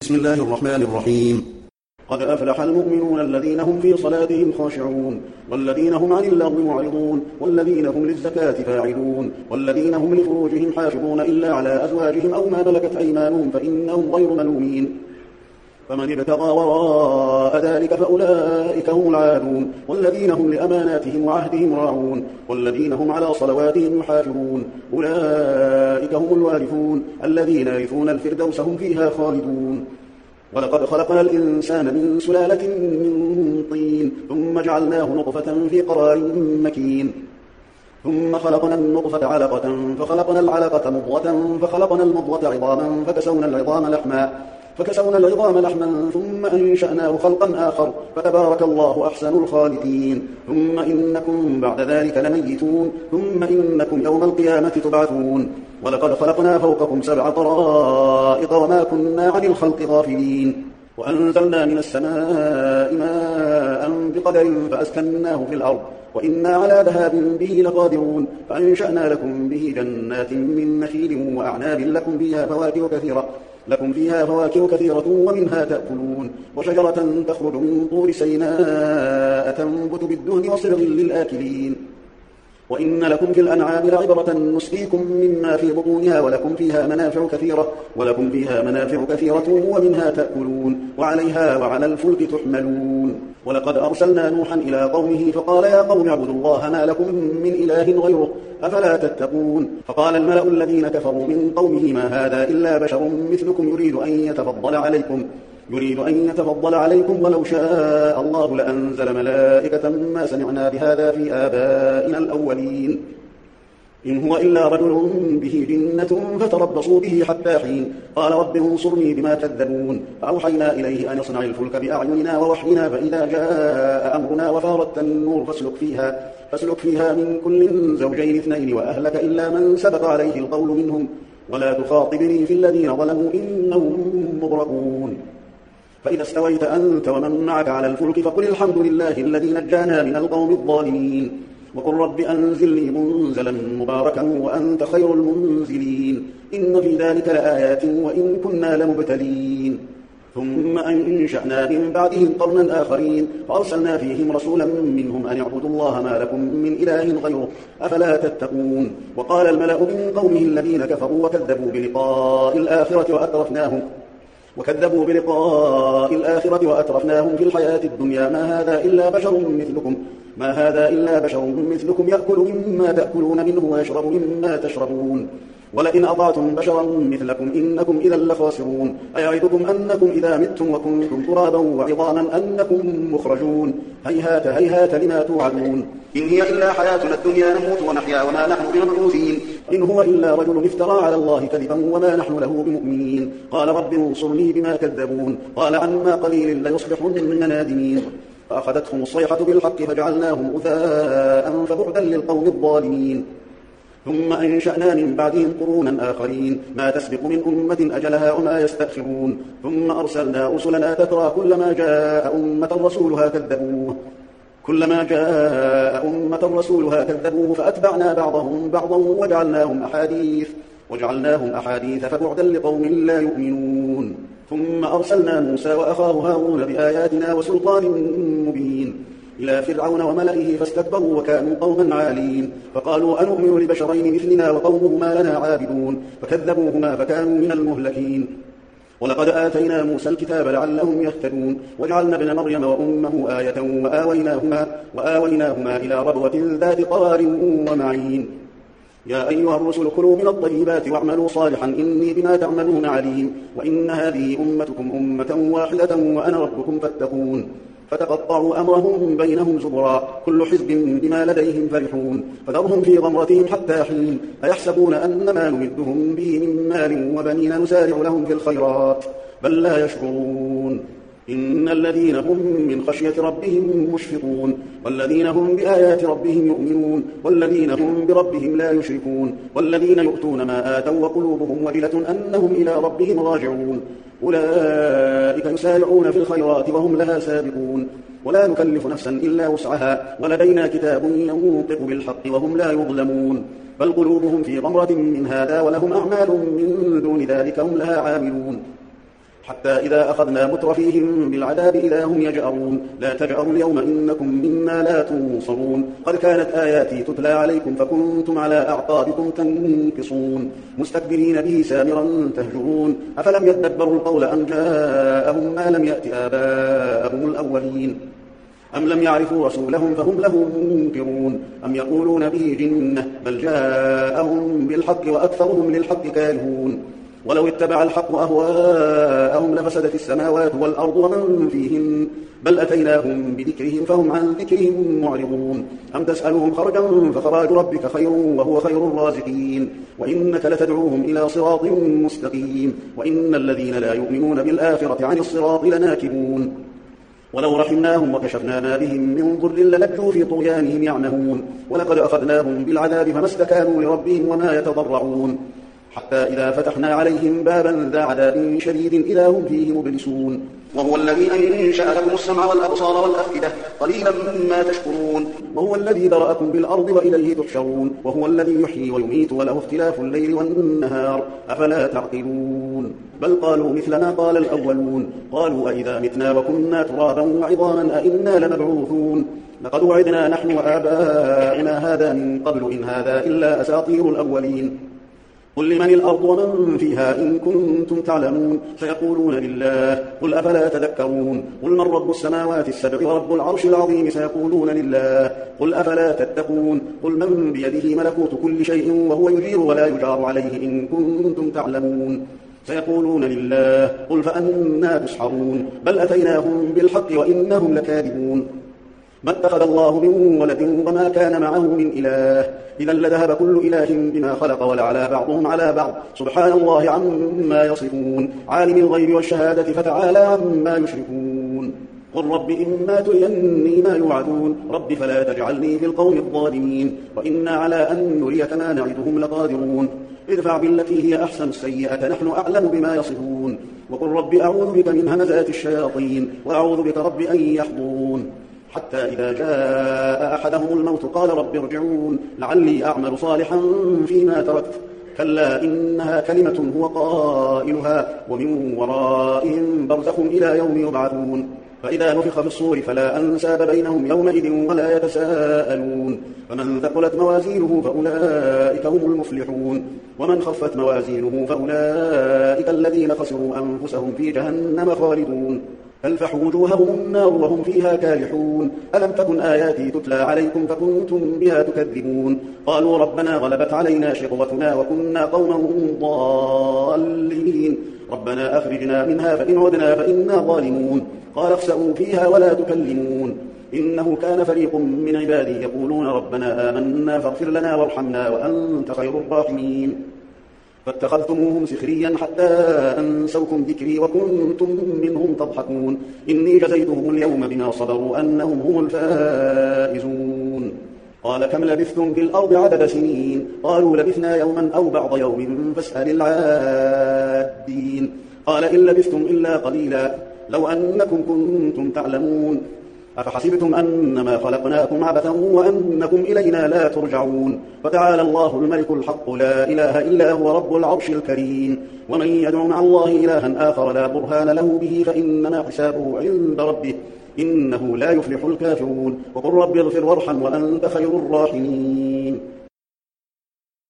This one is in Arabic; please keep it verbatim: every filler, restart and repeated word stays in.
بسم الله الرحمن الرحيم. قد أفلح المؤمنون الذين هم في صلاتهم خاشعون والذين هم عن اللغو معرضون والذين هم للزكاة فاعلون والذين هم لفروجهم حافظون إلا على أزواجهم أو ما ملكت أيمانهم فإنهم غير ملومين. فمن ابتغى وراء ذلك فأولئك هم العادون والذين هم لأماناتهم وعهدهم راعون والذين هم على صلواتهم يحافظون أولئك هم الوارثون الذين يرثون الفردوس هم فيها خالدون. ولقد خلقنا الإنسان من سلالة من طين ثم جعلناه نطفة في قرار مكين ثم خلقنا النطفة علقة فخلقنا العلقة مضغة فخلقنا المضغة عظاما فكسونا العظام لحما فكسونا العظام لحما ثم أنشأناه خلقا آخر فتبارك الله أحسن الخالقين. ثم إنكم بعد ذلك لميتون ثم إنكم يوم القيامة تبعثون. ولقد خلقنا فوقكم سبع طرائق وما كنا عن الخلق غافلين. وأنزلنا من السماء ماء بقدر فأسكناه في الأرض وإنا على ذهاب به لقادرون. فأنشأنا لكم به جنات من نخيل وأعناب لكم فيها فواكه كثيرة لكم فيها فواكه كثيرة ومنها تأكلون وشجرة تخرج من طور سيناء تنبت بالدهن وصبغ للآكلين. وإن لكم في الأنعام لعبرة نسقيكم مما في بطونها ولكم فيها منافع كثيرة ولكم فيها منافع كثيرة ومنها تأكلون وعليها وعلى الفلك تحملون. ولقد أرسلنا نوحا إلى قومه فقال يا قوم اعبدوا الله ما لكم من إله غيره أفلا تتقون. فقال الملأ الذين كفروا من قومه ما هذا إلا بشر مثلكم يريد أن يتفضل عليكم يريد أن يتفضل عليكم ولو شاء الله لأنزل ملائكة ما سمعنا بهذا في آبائنا الأولين إن هو إلا رجل به جنة فتربصوا به حتى حين. قال رب انصرني بما كذبون. فأوحينا إليه أن يصنع الفلك بأعيننا ووحينا فإذا جاء أمرنا وفارت النور فاسلك فيها, فاسلك فيها من كل زوجين اثنين وأهلك إلا من سبق عليه القول منهم ولا تخاطبني في الذين ظلموا إنهم مغرقون. فإذا استويت أنت ومن معك على الفلك فقل الحمد لله الذي نجانا من القوم الظالمين وقل رب أنزلني منزلا مباركا وأنت خير المنزلين إن في ذلك لآيات وإن كنا لمبتلين. ثم أنشأنا من بعدهم قرنا آخرين فأرسلنا فيهم رسولا منهم أن اعبدوا الله ما لكم من إله غيره أفلا تتقون. وقال الملأ من قومه الذين كفروا وكذبوا بلقاء الآخرة وأترفناهم وكذبوا بلقاء الآخرة وأترفناهم في الحياة الدنيا ما هذا إلا بشر مثلكم ما هذا إلا بشر مثلكم يأكل مما تأكلون منه ويشرب مما تشربون ولئن أطعتم بشرا مثلكم إنكم إذا لخاسرون. أيعدكم أنكم إذا متم وكنتم ترابا وعظاما أنكم مخرجون هيهات هيهات لما توعدون. إن هي إلا حياتنا الدنيا نموت ونحيا وما نحن بمبعوثين إن هو إلا رجل افترى على الله كذبا وما نحن له بمؤمنين. قال رب انصرني بما كذبون. قال عما قليل ليصبحن نادمين. فأخذتهم الصيحة بالحق فجعلناهم غثاء فبعدا للقوم الظالمين. ثم أنشأنا من بعدهم قرونا آخرين ما تسبق من أمة أجلها وما يستأخرون. ثم أرسلنا رسلنا تترى كلما جاء أمة رسولها كذبوه كلما جاء أمة رسولها كذبوه فأتبعنا بعضهم بعضا وجعلناهم أحاديث وجعلناهم أحاديث فبعدا لقوم لا يؤمنون. ثم أرسلنا موسى وأخاه هارون بآياتنا وسلطان مبين إلى فرعون وملئه فاستكبروا وكانوا قوما عالين. فقالوا أنؤمن لبشرين مثلنا وقومهما لنا عابدون فكذبوهما فكانوا من المهلكين. ولقد آتينا موسى الكتاب لعلهم يهتدون وجعلنا ابن مريم وأمه آية وآويناهما, وآويناهما إلى ربوة ذات قرار ومعين. يا أيها الرسل كلوا من الطيبات واعملوا صالحا إني بما تعملون عليم. وإن هذه أمتكم أمة واحدة وأنا ربكم فاتقون. فتقطعوا أمرهم بينهم زبرا كل حزب بما لديهم فرحون. فذرهم في غمرتهم حتى حين أيحسبون أن ما نمدهم به من مال وبنين نسارع لهم في الخيرات بل لا يشعرون. إن الذين هم من خشية ربهم مشفقون والذين هم بآيات ربهم يؤمنون والذين هم بربهم لا يشركون والذين يؤتون ما آتوا وقلوبهم وجلة أنهم إلى ربهم راجعون أولئك يسارعون في الخيرات وهم لها سابقون. ولا نكلف نفسا إلا وسعها ولدينا كتاب ينطق بالحق وهم لا يظلمون. بل قلوبهم في غمرة من هذا ولهم أعمال من دون ذلك هم لها عاملون. حتى إذا أخذنا مترفيهم بالعذاب إذا هم يجأرون لا تجأروا اليوم إنكم منا لا تنصرون قد كانت آياتي تتلى عليكم فكنتم على أعقابكم تنكصون مستكبرين به سامرا تهجرون أفلم يدبروا القول أن جاءهم ما لم يأت آباءهم الأولين أم لم يعرفوا رسولهم فهم له منكرون أم يقولون به جنة بل جاءهم بالحق وأكثرهم للحق كارهون ولو اتبع الحق أهواءهم لفسدت السماوات والأرض ومن فيهن بل أتيناهم بذكرهم فهم عن ذكرهم معرضون أم تسألهم خرجا فخراج ربك خير وهو خير الرازقين وإنك لتدعوهم إلى صراط مستقيم وإن الذين لا يؤمنون بالآخرة عن الصراط لناكبون ولو رحمناهم وكشفنا ما بهم من ضر للجوا في طغيانهم يعمهون ولقد أخذناهم بالعذاب فما استكانوا لربهم وما يتضرعون حتى إذا فتحنا عليهم بابا ذا عذاب شديد إذا هم فيه مبلسون وهو الذي أنشأ لكم السمع والأبصار والأفئدة قليلا ما تشكرون وهو الذي ذرأكم بالأرض وإليه تحشرون وهو الذي يحيي ويميت وله اختلاف الليل والنهار أفلا تعقلون بل قالوا مثل ما قال الأولون قالوا أئذا متنا وكنا ترابا وعظاما أئنا لمبعوثون لقد وعدنا نحن وآباؤنا هذا من قبل إن هذا إلا أساطير الأولين قل لمن الأرض ومن فيها إن كنتم تعلمون سيقولون لله قل أفلا تذكرون قل من رب السماوات السبع ورب العرش العظيم سيقولون لله قل أفلا تتقون قل من بيده ملكوت كل شيء وهو يجير ولا يجار عليه إن كنتم تعلمون سيقولون لله قل فأنا تسحرون بل أتيناهم بالحق وإنهم لكاذبون ما اتخذ الله من ولد وما كان معه من إله إذا لذهب كل إله بما خلق ولعلى بعضهم على بعض سبحان الله عما يصفون عالم الغيب والشهادة فتعالى عما يشركون قل رب إما تريني ما يوعدون رب فلا تجعلني في القوم الظالمين وإنا على أن نريك ما نعدهم لقادرون ادفع بالتي هي أحسن السيئة نحن أعلم بما يصفون وقل رب أعوذ بك من همزات الشياطين وأعوذ بك رب أن يحضرون حتى إذا جاء أحدهم الموت قال رب ارجعون لعلي أعمل صالحا فيما تركت كلا إنها كلمة هو قائلها ومن ورائهم برزخ إلى يوم يبعثون فإذا نفخ في الصور فلا أنساب بينهم يومئذ ولا يتساءلون فمن ثقلت موازينه فأولئك هم المفلحون ومن خفت موازينه فأولئك الذين خسروا أنفسهم في جهنم خالدون تلفح وجوههم النار وهم فيها كالحون ألم تكن آياتي تتلى عليكم فكنتم بها تكذبون قالوا ربنا غلبت علينا شقوتنا وكنا قوما ضالين ربنا أخرجنا منها فإن عدنا فإنا ظالمون قال اخسئوا فيها ولا تكلمون إنه كان فريق من عبادي يقولون ربنا آمنا فاغفر لنا وارحمنا وأنت خير الراحمين فاتخذتموهم سخريا حتى أنسوكم ذكري وكنتم منهم تضحكون إني جزيتهم اليوم بما صبروا أنهم هم الفائزون قال كم لبثتم في الأرض عدد سنين قالوا لبثنا يوما أو بعض يوم فاسأل العادين قال إن لبثتم إلا قليلا لو أنكم كنتم تعلمون أفحسبتم أنما خلقناكم عبثا وأنكم إلينا لا ترجعون فتعالى الله الملك الحق لا إله إلا هو رب العرش الكريم ومن يدعو مع الله إلها آخر لا برهان له به فإنما حسابه عند ربه إنه لا يفلح الكافرون وقل رب اغفر وارحم وأنت خير الراحمين